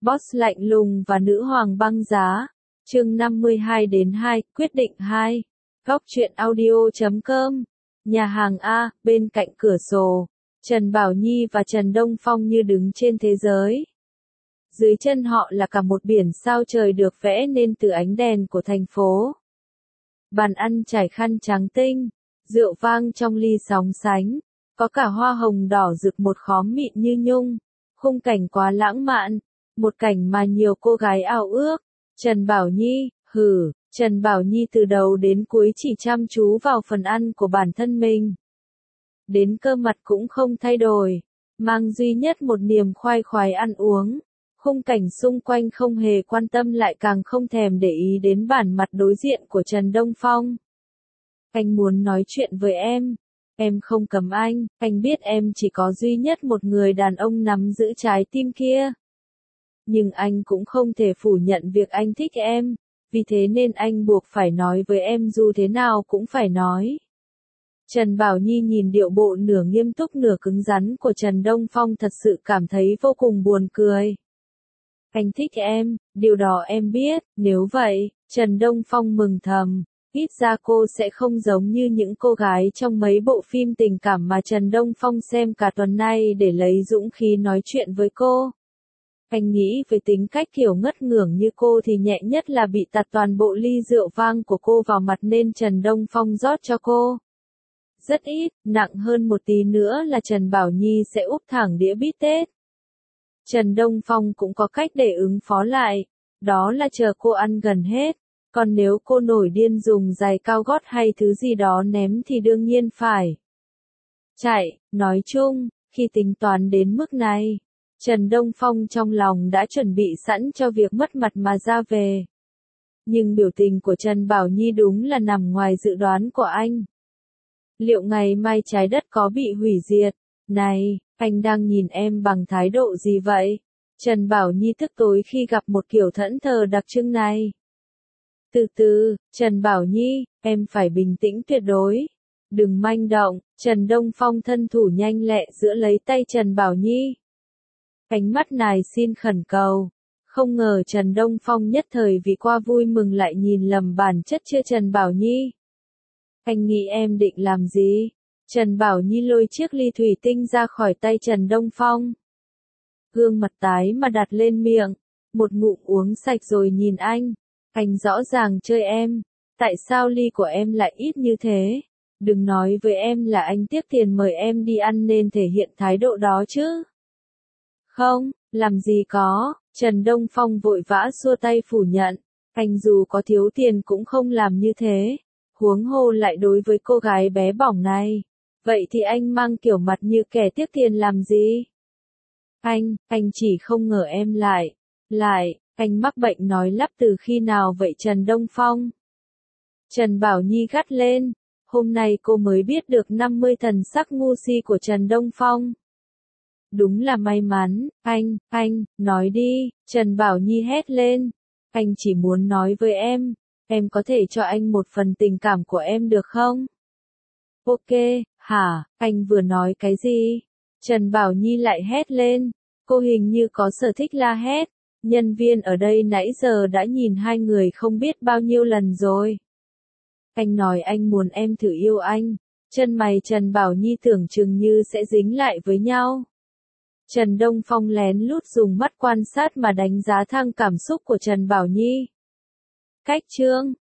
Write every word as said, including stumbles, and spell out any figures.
Boss lạnh lùng và nữ hoàng băng giá. Chương năm mươi hai đến hai, quyết định hai. Góc truyện audio chấm com. Nhà hàng A, bên cạnh cửa sổ. Trần Bảo Nhi và Trần Đông Phong như đứng trên thế giới. Dưới chân họ là cả một biển sao trời được vẽ nên từ ánh đèn của thành phố. Bàn ăn trải khăn trắng tinh, rượu vang trong ly sóng sánh, có cả hoa hồng đỏ rực một khóm mịn như nhung. Khung cảnh quá lãng mạn, một cảnh mà nhiều cô gái ao ước. Trần Bảo Nhi, hử, Trần Bảo Nhi từ đầu đến cuối chỉ chăm chú vào phần ăn của bản thân mình. Đến cơ mặt cũng không thay đổi, mang duy nhất một niềm khoái khoái ăn uống. Khung cảnh xung quanh không hề quan tâm lại càng không thèm để ý đến bản mặt đối diện của Trần Đông Phong. Anh muốn nói chuyện với em. Em không cấm anh, anh biết em chỉ có duy nhất một người đàn ông nắm giữ trái tim kia. Nhưng anh cũng không thể phủ nhận việc anh thích em, vì thế nên anh buộc phải nói với em dù thế nào cũng phải nói. Trần Bảo Nhi nhìn điệu bộ nửa nghiêm túc nửa cứng rắn của Trần Đông Phong thật sự cảm thấy vô cùng buồn cười. Anh thích em, điều đó em biết, nếu vậy, Trần Đông Phong mừng thầm. Ít ra cô sẽ không giống như những cô gái trong mấy bộ phim tình cảm mà Trần Đông Phong xem cả tuần nay để lấy dũng khí nói chuyện với cô. Anh nghĩ với tính cách kiểu ngất ngưởng như cô thì nhẹ nhất là bị tạt toàn bộ ly rượu vang của cô vào mặt nên Trần Đông Phong rót cho cô. Rất ít, nặng hơn một tí nữa là Trần Bảo Nhi sẽ úp thẳng đĩa bít tết. Trần Đông Phong cũng có cách để ứng phó lại, đó là chờ cô ăn gần hết. Còn nếu cô nổi điên dùng giày cao gót hay thứ gì đó ném thì đương nhiên phải chạy. Nói chung, khi tính toán đến mức này, Trần Đông Phong trong lòng đã chuẩn bị sẵn cho việc mất mặt mà ra về. Nhưng biểu tình của Trần Bảo Nhi đúng là nằm ngoài dự đoán của anh. Liệu ngày mai trái đất có bị hủy diệt? Này, anh đang nhìn em bằng thái độ gì vậy? Trần Bảo Nhi tức tối khi gặp một kiểu thẫn thờ đặc trưng này. Từ từ, Trần Bảo Nhi, em phải bình tĩnh tuyệt đối. Đừng manh động. Trần Đông Phong thân thủ nhanh lẹ giữ lấy tay Trần Bảo Nhi. Ánh mắt nài xin khẩn cầu. Không ngờ Trần Đông Phong nhất thời vì qua vui mừng lại nhìn lầm bản chất chưa Trần Bảo Nhi. Anh nghĩ em định làm gì? Trần Bảo Nhi lôi chiếc ly thủy tinh ra khỏi tay Trần Đông Phong. Gương mặt tái mà đặt lên miệng. Một ngụm uống sạch rồi nhìn anh. Anh rõ ràng chơi em. Tại sao ly của em lại ít như thế? Đừng nói với em là anh tiếc tiền mời em đi ăn nên thể hiện thái độ đó chứ. Không, làm gì có. Trần Đông Phong vội vã xua tay phủ nhận. Anh dù có thiếu tiền cũng không làm như thế. Huống hồ lại đối với cô gái bé bỏng này. Vậy thì anh mang kiểu mặt như kẻ tiếc tiền làm gì? Anh, anh chỉ không ngờ em lại. Lại. Anh mắc bệnh nói lắp từ khi nào vậy Trần Đông Phong? Trần Bảo Nhi gắt lên. Hôm nay cô mới biết được năm mươi thần sắc ngu si của Trần Đông Phong. Đúng là may mắn, anh, anh, nói đi, Trần Bảo Nhi hét lên. Anh chỉ muốn nói với em, em có thể cho anh một phần tình cảm của em được không? Ok, hả, anh vừa nói cái gì? Trần Bảo Nhi lại hét lên. Cô hình như có sở thích la hét. Nhân viên ở đây nãy giờ đã nhìn hai người không biết bao nhiêu lần rồi. Anh nói anh muốn em thử yêu anh. Chân mày Trần Bảo Nhi tưởng chừng như sẽ dính lại với nhau. Trần Đông Phong lén lút dùng mắt quan sát mà đánh giá thăng cảm xúc của Trần Bảo Nhi. Cách chương